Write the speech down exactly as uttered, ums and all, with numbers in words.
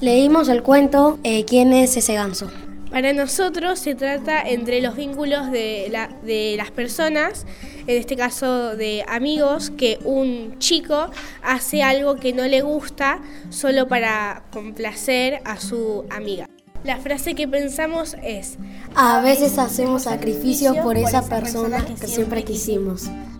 Leímos el cuento eh, ¿Quién es ese ganso? Para nosotros se trata entre los vínculos de, la, de las personas, en este caso de amigos, que un chico hace algo que no le gusta solo para complacer a su amiga. La frase que pensamos es: a veces hacemos sacrificios por esa persona que siempre quisimos.